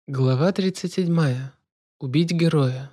Глава 37. Убить героя.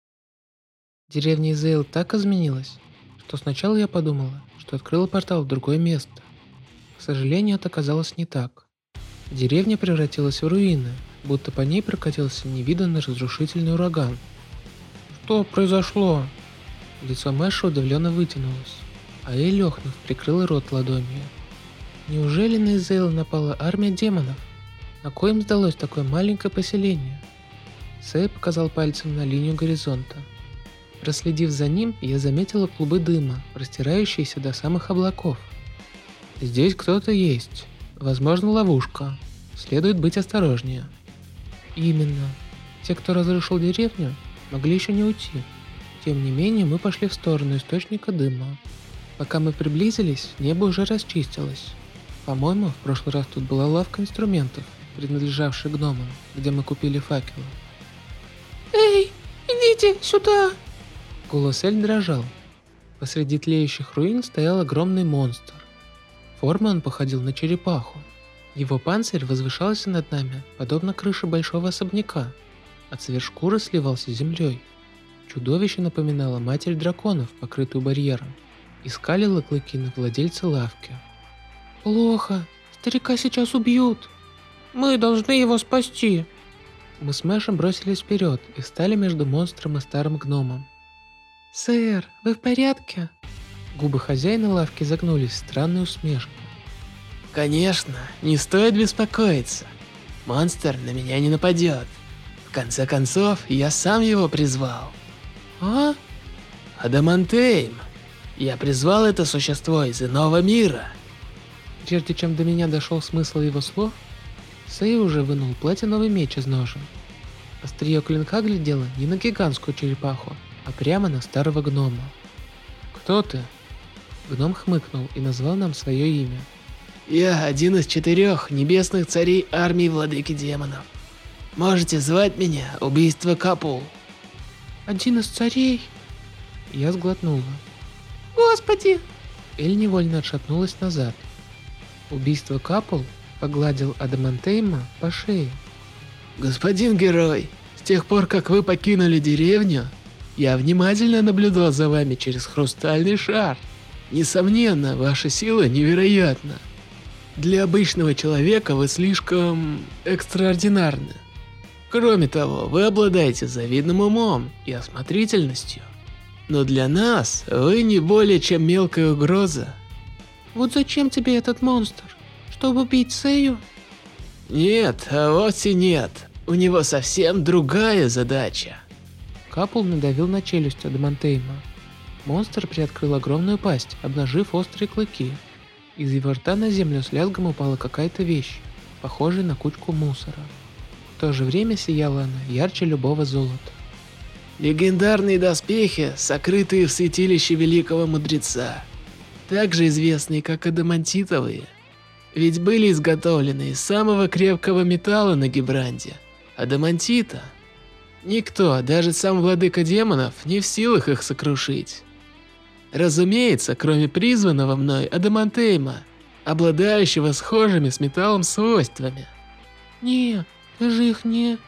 Деревня Изейл так изменилась, что сначала я подумала, что открыла портал в другое место. К сожалению, это оказалось не так. Деревня превратилась в руины, будто по ней прокатился невиданный разрушительный ураган. Что произошло? Лицо Мэша удивленно вытянулось, а Элли, охнув, прикрыла рот ладонью. Неужели на Изейл напала армия демонов? На кой им сдалось такое маленькое поселение? Сэй показал пальцем на линию горизонта. Проследив за ним, я заметила клубы дыма, простирающиеся до самых облаков. Здесь кто-то есть. Возможно, ловушка. Следует быть осторожнее. Именно. Те, кто разрушил деревню, могли еще не уйти. Тем не менее, мы пошли в сторону источника дыма. Пока мы приблизились, небо уже расчистилось. По-моему, в прошлый раз тут была лавка инструментов, принадлежавшая гномам, где мы купили факелы. «Эй, идите сюда!» Голос Эль дрожал. Посреди тлеющих руин стоял огромный монстр. Формой он походил на черепаху. Его панцирь возвышался над нами, подобно крыше большого особняка, а цвет шкуры сливался с землей. Чудовище напоминало матерь драконов, покрытую барьером, и скалило клыки на владельца лавки. «Плохо, старика сейчас убьют. Мы должны его спасти!» Мы с Мэшем бросились вперед и встали между монстром и старым гномом. «Сэр, вы в порядке?» Губы хозяина лавки загнулись в странную усмешку. Конечно, не стоит беспокоиться. Монстр на меня не нападет. В конце концов, я сам его призвал. «А?» Адамантейм. Я призвал это существо из иного мира. Прежде чем до меня дошел смысл его слов, Сэй уже вынул платиновый меч из ножен. Острие клинка глядело не на гигантскую черепаху, а прямо на старого гнома. «Кто ты?» Гном хмыкнул и назвал нам свое имя. Я один из 4 небесных царей армии владыки демонов. Можете звать меня Убийство Капул. «Один из царей?» Я сглотнула. «Господи!» Эль невольно отшатнулась назад. Убийство Капул погладил Адамантейма по шее. Господин герой, с тех пор, как вы покинули деревню, я внимательно наблюдал за вами через хрустальный шар. Несомненно, ваша сила невероятна. Для обычного человека вы слишком экстраординарны. Кроме того, вы обладаете завидным умом и осмотрительностью. Но для нас вы не более чем мелкая угроза. «Вот зачем тебе этот монстр? Чтобы убить Сэю?» Нет, а вовсе нет. У него совсем другая задача. Капул надавил на челюсть Адамантейма. Монстр приоткрыл огромную пасть, обнажив острые клыки. Из его рта на землю с лязгом упала какая-то вещь, похожая на кучку мусора. В то же время сияла она ярче любого золота. Легендарные доспехи, сокрытые в святилище великого мудреца, также известные как адамантитовые, ведь были изготовлены из самого крепкого металла на Гибранде – адамантита. Никто, даже сам владыка демонов, не в силах их сокрушить. Разумеется, кроме призванного мной Адамантейма, обладающего схожими с металлом свойствами. «Не, ты же их не...»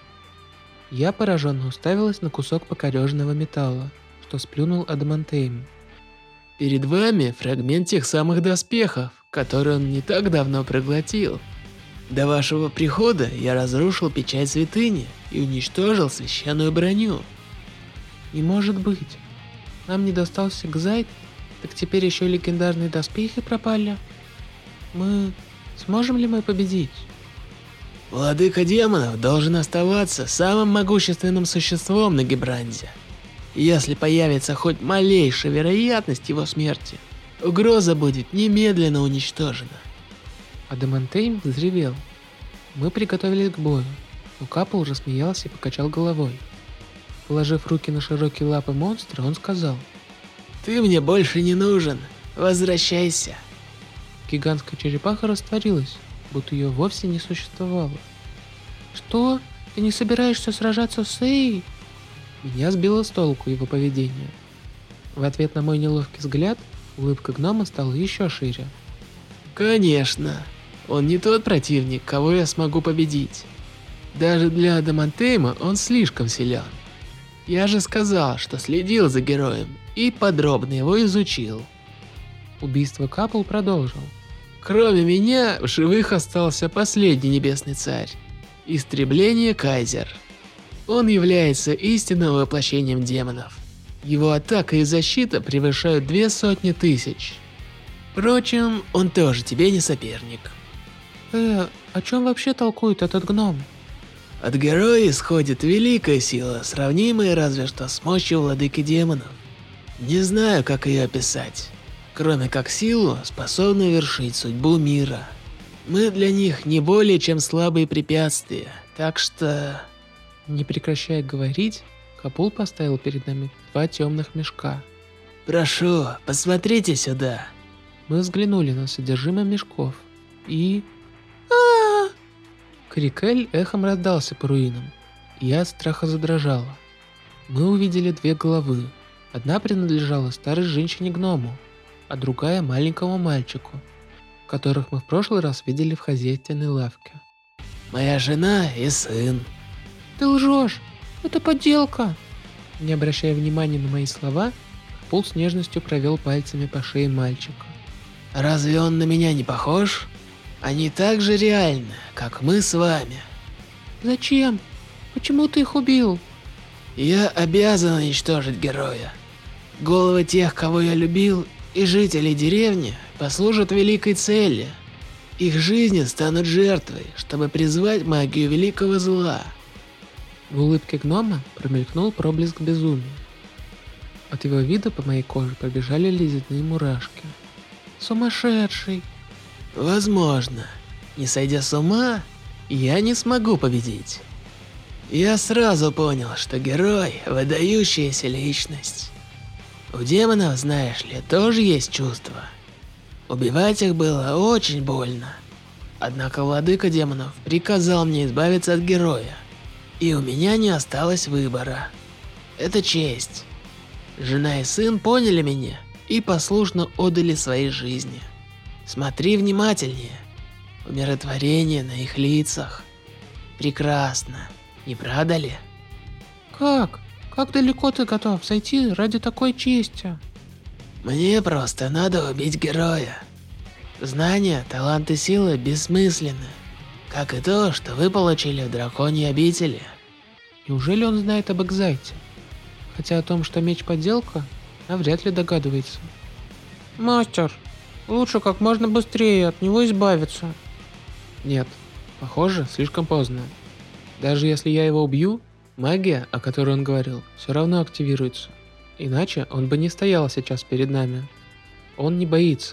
Я пораженно уставилась на кусок покореженного металла, что сплюнул Адамантейм. Перед вами фрагмент тех самых доспехов, которые он не так давно проглотил. До вашего прихода я разрушил печать святыни и уничтожил священную броню. Не может быть. Нам не достался Гзайт, так теперь еще и легендарные доспехи пропали. Сможем ли мы победить? Владыка демонов должен оставаться самым могущественным существом на Гибранде. Если появится хоть малейшая вероятность его смерти, угроза будет немедленно уничтожена. Адамантейм взревел. Мы приготовились к бою, но Капул рассмеялся и покачал головой. Положив руки на широкие лапы монстра, он сказал: «Ты мне больше не нужен. Возвращайся». Гигантская черепаха растворилась, будто ее вовсе не существовало. «Что? Ты не собираешься сражаться с Сэей?» Меня сбило с толку его поведение. В ответ на мой неловкий взгляд, улыбка гнома стала еще шире. Конечно. Он не тот противник, кого я смогу победить. Даже для Адамантейма он слишком силен. Я же сказал, что следил за героем и подробно его изучил. Убийство Капл продолжил. Кроме меня, в живых остался последний небесный царь. Истребление Кайзер. Он является истинным воплощением демонов. Его атака и защита превышают 200 тысяч. Впрочем, он тоже тебе не соперник. О чем вообще толкует этот гном? От героя исходит великая сила, сравнимая разве что с мощью владыки демонов. Не знаю, как ее описать, кроме как силу, способную вершить судьбу мира. Мы для них не более чем слабые препятствия, так что... Не прекращая говорить, Капул поставил перед нами 2 темных мешка. Прошу, посмотрите сюда. Мы взглянули на содержимое мешков и... Крик Эль эхом раздался по руинам, и я от страха задрожала. Мы увидели 2 головы. Одна принадлежала старой женщине-гному, а другая маленькому мальчику, которых мы в прошлый раз видели в хозяйственной лавке. Моя жена и сын. Ты лжешь! Это подделка! Не обращая внимания на мои слова, Капул с нежностью провел пальцами по шее мальчика. Разве он на меня не похож? Они так же реальны, как мы с вами. Зачем? Почему ты их убил? Я обязан уничтожить героя. Головы тех, кого я любил, и жителей деревни послужат великой цели. Их жизни станут жертвой, чтобы призвать магию великого зла. В улыбке гнома промелькнул проблеск безумия. От его вида по моей коже побежали ледяные мурашки. Сумасшедший! Возможно, не сойдя с ума, я не смогу победить. Я сразу понял, что герой – выдающаяся личность. У демонов, знаешь ли, тоже есть чувства. Убивать их было очень больно. Однако владыка демонов приказал мне избавиться от героя, и у меня не осталось выбора. Это честь. Жена и сын поняли меня и послушно отдали свои жизни. Смотри внимательнее. Умиротворение на их лицах. Прекрасно, не правда ли? Как? Как далеко ты готов зайти ради такой чести? Мне просто надо убить героя. Знания, талант и сила бессмысленны, как и то, что вы получили в драконьей обители. Неужели он знает об Экзайте? Хотя о том, что меч подделка, навряд ли догадывается. Мастер, лучше как можно быстрее от него избавиться. Нет, похоже, слишком поздно. Даже если я его убью, магия, о которой он говорил, все равно активируется. Иначе он бы не стоял сейчас перед нами. Он не боится.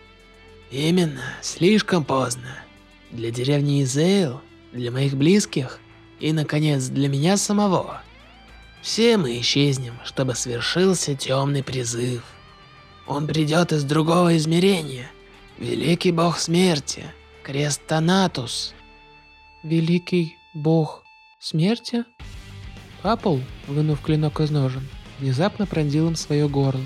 Именно, слишком поздно. Для деревни Изейл, для моих близких и, наконец, для меня самого. Все мы исчезнем, чтобы свершился темный призыв. Он придет из другого измерения. Великий бог смерти, крест Танатус. Великий бог смерти? Капл, вынув клинок из ножен, внезапно пронзил им свое горло.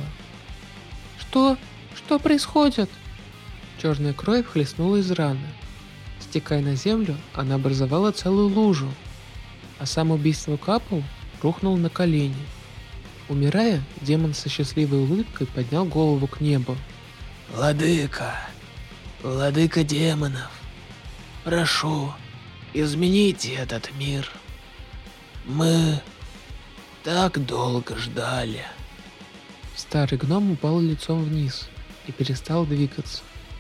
Что? Что происходит? Черная кровь хлестнула из раны. Стекая на землю, она образовала целую лужу, а сам убийство Капл рухнул на колени. Умирая, демон со счастливой улыбкой поднял голову к небу. Владыка, владыка демонов, прошу, измените этот мир. Мы так долго ждали. Старый гном упал лицом вниз и перестал двигаться.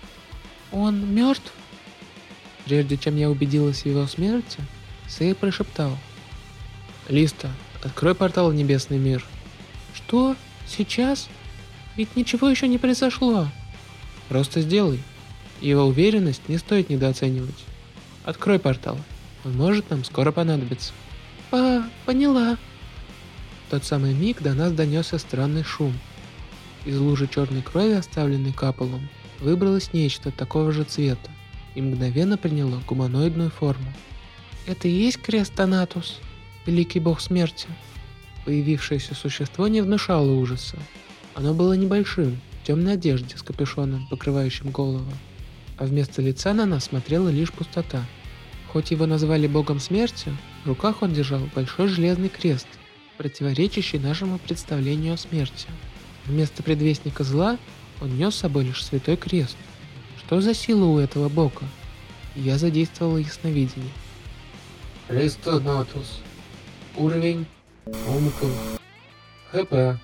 Он мертв? Прежде чем я убедилась в его смерти, Сэй прошептал. Листа, открой портал в небесный мир. Что? Сейчас? Ведь ничего еще не произошло. Просто сделай. Его уверенность не стоит недооценивать. Открой портал. Он может нам скоро понадобиться. Поняла. В тот самый миг до нас донесся странный шум. Из лужи черной крови, оставленной Капелом, выбралось нечто такого же цвета и мгновенно приняло гуманоидную форму. Это и есть крест Танатус, великий бог смерти? Появившееся существо не внушало ужаса. Оно было небольшим, в темной одежде с капюшоном, покрывающим голову, а вместо лица на нас смотрела лишь пустота. Хоть его назвали богом смерти, в руках он держал большой железный крест, противоречащий нашему представлению о смерти. Вместо предвестника зла он нес с собой лишь святой крест. Что за сила у этого бога? Я задействовал ясновидение. Рестонатус. Уровень. Умку. ХП.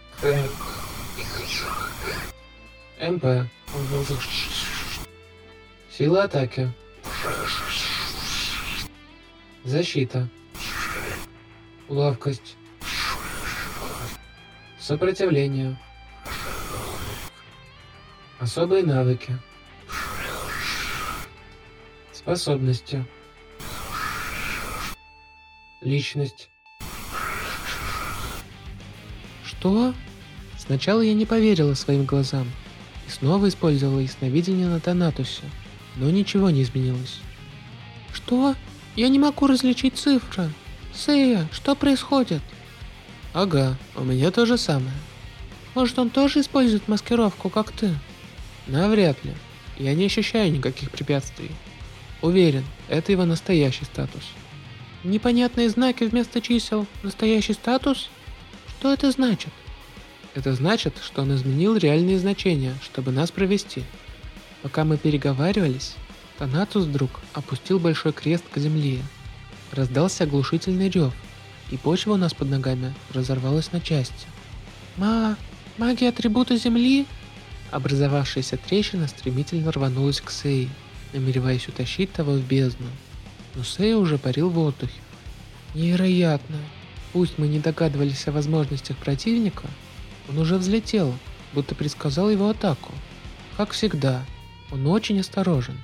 МП. Сила атаки. Защита. Ловкость. Сопротивление. Особые навыки. Способности. Личность. Что? Сначала я не поверила своим глазам и снова использовала ясновидение на Танатусе, но ничего не изменилось. Что? Я не могу различить цифры. Сэя, что происходит? Ага, у меня то же самое. Может, он тоже использует маскировку, как ты? Навряд ли. Я не ощущаю никаких препятствий. Уверен, это его настоящий статус. Непонятные знаки вместо чисел. Настоящий статус? Что это значит? Это значит, что он изменил реальные значения, чтобы нас провести. Пока мы переговаривались, Танатус вдруг опустил большой крест к земле. Раздался оглушительный рев, и почва у нас под ногами разорвалась на части. Магия атрибута земли? Образовавшаяся трещина стремительно рванулась к Сэй, намереваясь утащить того в бездну. Но Сэй уже парил в воздухе. Невероятно! Пусть мы не догадывались о возможностях противника, он уже взлетел, будто предсказал его атаку. Как всегда, он очень осторожен.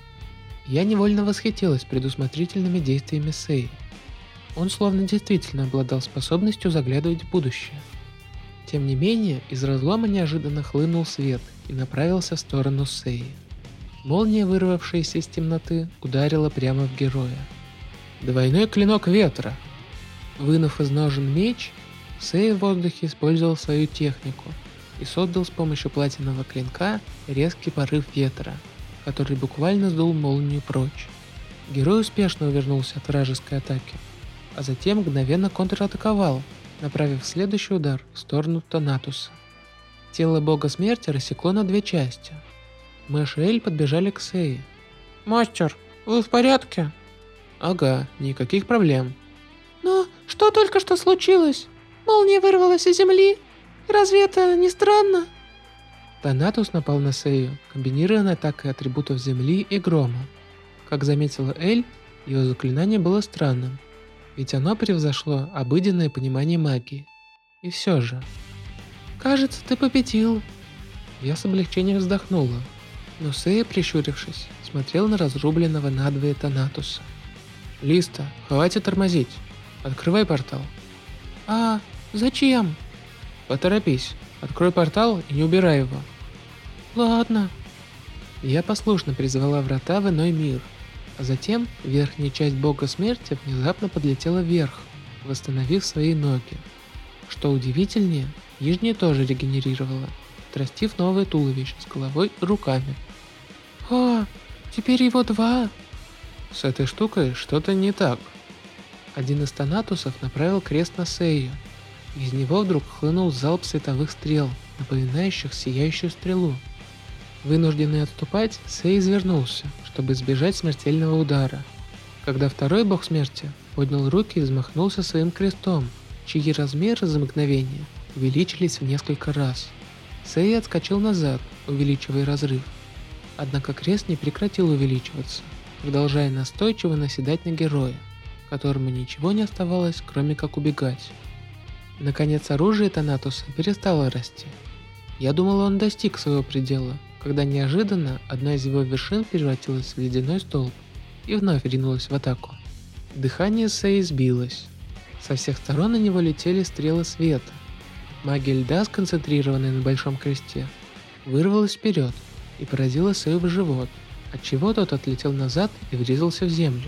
Я невольно восхитилась предусмотрительными действиями Сэй. Он словно действительно обладал способностью заглядывать в будущее. Тем не менее, из разлома неожиданно хлынул свет и направился в сторону Сэи. Молния, вырвавшаяся из темноты, ударила прямо в героя. Двойной клинок ветра. Вынув из ножен меч, Сэй в воздухе использовал свою технику и создал с помощью платинового клинка резкий порыв ветра, который буквально сдул молнию прочь. Герой успешно увернулся от вражеской атаки, а затем мгновенно контратаковал, направив следующий удар в сторону Танатуса. Тело бога смерти рассекло на две части. Мэш и Эль подбежали к Сэй. «Мастер, вы в порядке?» «Ага, никаких проблем». «Но что только что случилось? Молния вырвалась из земли? Разве это не странно?» Танатус напал на Сэю, комбинированной атакой атрибутов земли и грома. Как заметила Эль, его заклинание было странным, ведь оно превзошло обыденное понимание магии. И все же... «Кажется, ты победил». Я с облегчением вздохнула, но Сэя, прищурившись, смотрел на разрубленного надвое Танатуса. «Листа, хватит тормозить. Открывай портал». «А зачем?» «Поторопись. Открой портал и не убирай его». «Ладно». Я послушно призвала врата в иной мир, а затем верхняя часть бога смерти внезапно подлетела вверх, восстановив свои ноги. Что удивительнее, нижняя тоже регенерировала, отрастив новое туловище с головой и руками. «О, теперь его два». С этой штукой что-то не так. Один из Танатусов направил крест на Сэю. Из него вдруг хлынул залп световых стрел, напоминающих сияющую стрелу. Вынужденный отступать, Сэй извернулся, чтобы избежать смертельного удара. Когда второй бог смерти поднял руки и взмахнулся своим крестом, чьи размеры за мгновение увеличились в несколько раз. Сэй отскочил назад, увеличивая разрыв. Однако крест не прекратил увеличиваться, продолжая настойчиво наседать на героя, которому ничего не оставалось, кроме как убегать. Наконец оружие Танатуса перестало расти. Я думала, он достиг своего предела, когда неожиданно одна из его вершин превратилась в ледяной столб и вновь ринулась в атаку. Дыхание Сэй сбилось. Со всех сторон на него летели стрелы света. Магия льда, сконцентрированная на большом кресте, вырвалась вперед и поразила Сэю в живот, отчего тот отлетел назад и врезался в землю.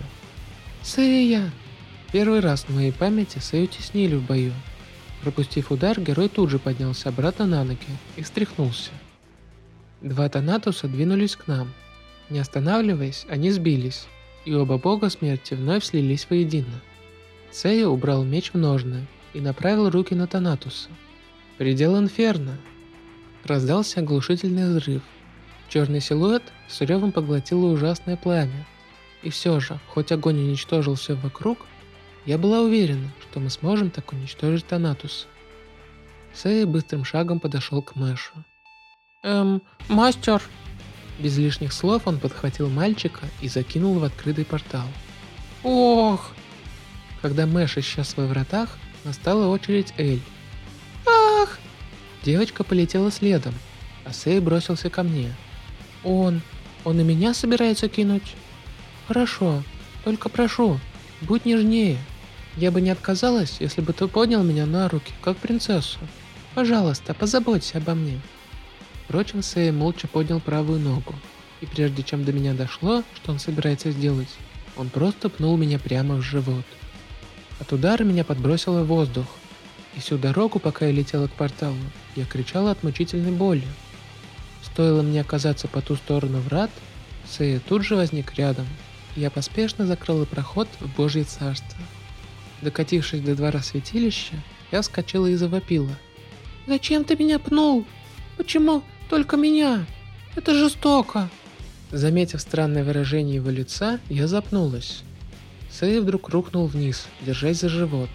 «Сэя!» Первый раз на моей памяти Сэю теснили в бою. Пропустив удар, герой тут же поднялся обратно на ноги и встряхнулся. Два Танатуса двинулись к нам. Не останавливаясь, они сбились и оба бога смерти вновь слились воедино. Сея убрал меч в ножны и направил руки на Танатуса. Предел Инферно. Раздался оглушительный взрыв. Черный силуэт с ревом поглотило ужасное пламя. И все же, хоть огонь уничтожил все вокруг, я была уверена, что мы сможем так уничтожить Танатуса. Сея быстрым шагом подошел к Мэшу. Мастер. Без лишних слов он подхватил мальчика и закинул в открытый портал. Ох. Когда Мэш исчез во вратах, настала очередь Эль. Ах. Девочка полетела следом, а Сэй бросился ко мне. Он и меня собирается кинуть? Хорошо, только прошу, будь нежнее. Я бы не отказалась, если бы ты поднял меня на руки, как принцессу. Пожалуйста, позаботься обо мне. Впрочем, Сэй молча поднял правую ногу, и прежде чем до меня дошло, что он собирается сделать, он просто пнул меня прямо в живот. От удара меня подбросило в воздух, и всю дорогу, пока я летела к порталу, я кричала от мучительной боли. Стоило мне оказаться по ту сторону врат, Сэй тут же возник рядом, и я поспешно закрыла проход в Божье Царство. Докатившись до двора святилища, я вскочила и завопила. Зачем ты меня пнул? Почему только меня? Это жестоко. Заметив странное выражение его лица, я запнулась. Сэй вдруг рухнул вниз, держась за живот.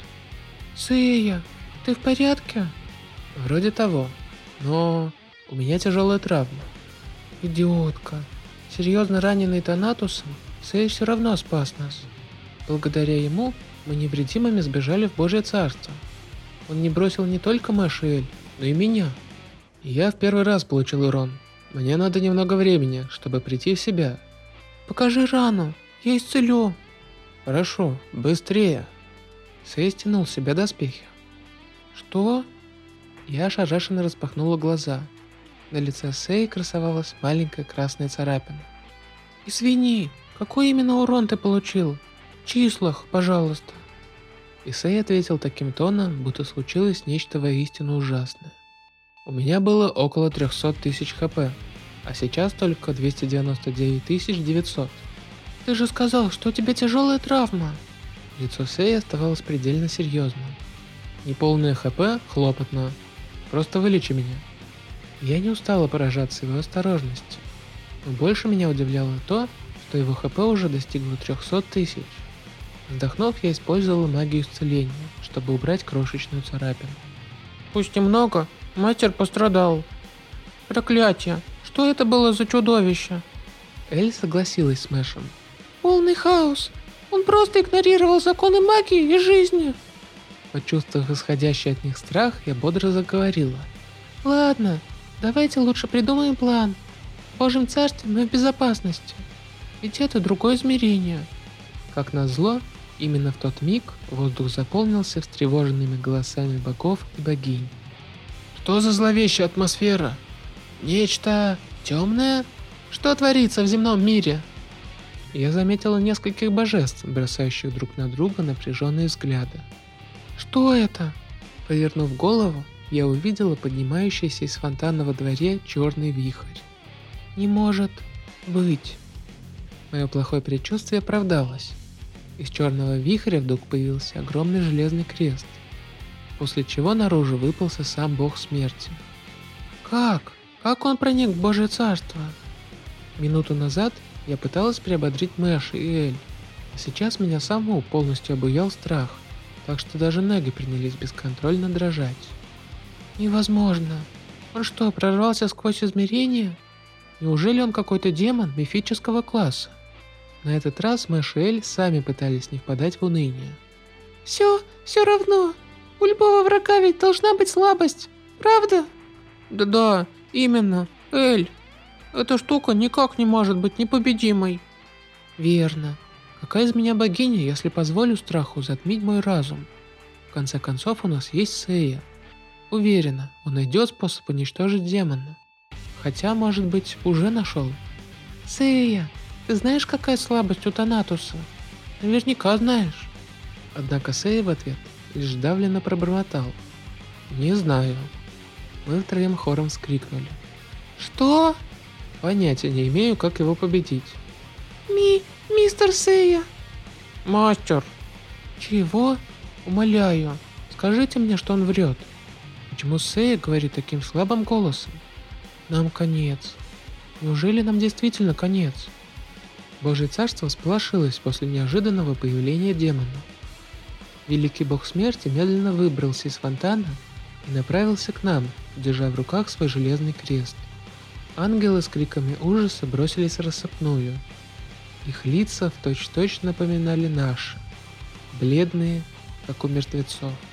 Сэя, ты в порядке? Вроде того, но у меня тяжелая травма. Идиотка. Серьезно раненый Танатусом, Сэй все равно спас нас. Благодаря ему мы невредимыми сбежали в Божье Царство. Он не бросил не только Мэш и Эль, но и меня. И я в первый раз получил урон. Мне надо немного времени, чтобы прийти в себя. Покажи рану, я исцелю. Хорошо, быстрее. Сэй стянул с себя доспехи. Что? Я ошарашенно распахнула глаза. На лице Сэй красовалась маленькая красная царапина. Извини, какой именно урон ты получил? В числах, пожалуйста. И Сэй ответил таким тоном, будто случилось нечто воистину ужасное. У меня было около 300 тысяч хп, а сейчас только 299 900. Ты же сказал, что у тебя тяжелая травма. Лицо Сэя оставалось предельно серьезным. Неполное хп хлопотно. Просто вылечи меня. Я не устала поражаться его осторожности. Но больше меня удивляло то, что его хп уже достигло 300 тысяч. Вздохнув, я использовала магию исцеления, чтобы убрать крошечную царапину. Пусть немного, мастер пострадал. Проклятие, что это было за чудовище? Эль согласилась с Мэшем. Полный хаос. Он просто игнорировал законы магии и жизни. Почувствовав исходящий от них страх, я бодро заговорила. Ладно, давайте лучше придумаем план. В Божьем Царстве мы в безопасности. Ведь это другое измерение. Как назло, именно в тот миг воздух заполнился встревоженными голосами богов и богинь. Что за зловещая атмосфера? Нечто темное? Что творится в земном мире? Я заметила нескольких божеств, бросающих друг на друга напряженные взгляды. Что это? Повернув голову, я увидела поднимающийся из фонтана во дворе черный вихрь. Не может быть. Мое плохое предчувствие оправдалось. Из черного вихря вдруг появился огромный железный крест, после чего наружу выпался сам бог смерти. Как? Как он проник в Божье Царство? Минуту назад я пыталась приободрить Мэш и Эль, а сейчас меня саму полностью обуял страх, так что даже ноги принялись бесконтрольно дрожать. Невозможно. Он что, прорвался сквозь измерения? Неужели он какой-то демон мифического класса? На этот раз Мэш и Эль сами пытались не впадать в уныние. Все равно. У любого врага ведь должна быть слабость, правда? Да, именно, Эль. Эта штука никак не может быть непобедимой. Верно. Какая из меня богиня, если позволю страху затмить мой разум? В конце концов, у нас есть Сэя. Уверена, он найдет способ уничтожить демона. Хотя, может быть, уже нашел. Сэя, ты знаешь, какая слабость у Танатуса? Наверняка знаешь. Однако Сэй в ответ лишь давленно пробормотал. Не знаю. Мы втроем хором вскрикнули. Что? Понятия не имею, как его победить. Мистер Сэя. Мастер. Чего? Умоляю, скажите мне, что он врет. Почему Сэя говорит таким слабым голосом? Нам конец. Неужели нам действительно конец? Божье царство всполошилось после неожиданного появления демона. Великий бог смерти медленно выбрался из фонтана и направился к нам, держа в руках свой железный крест. Ангелы с криками ужаса бросились рассыпную. Их лица в точь-в-точь напоминали наши, бледные, как у мертвецов.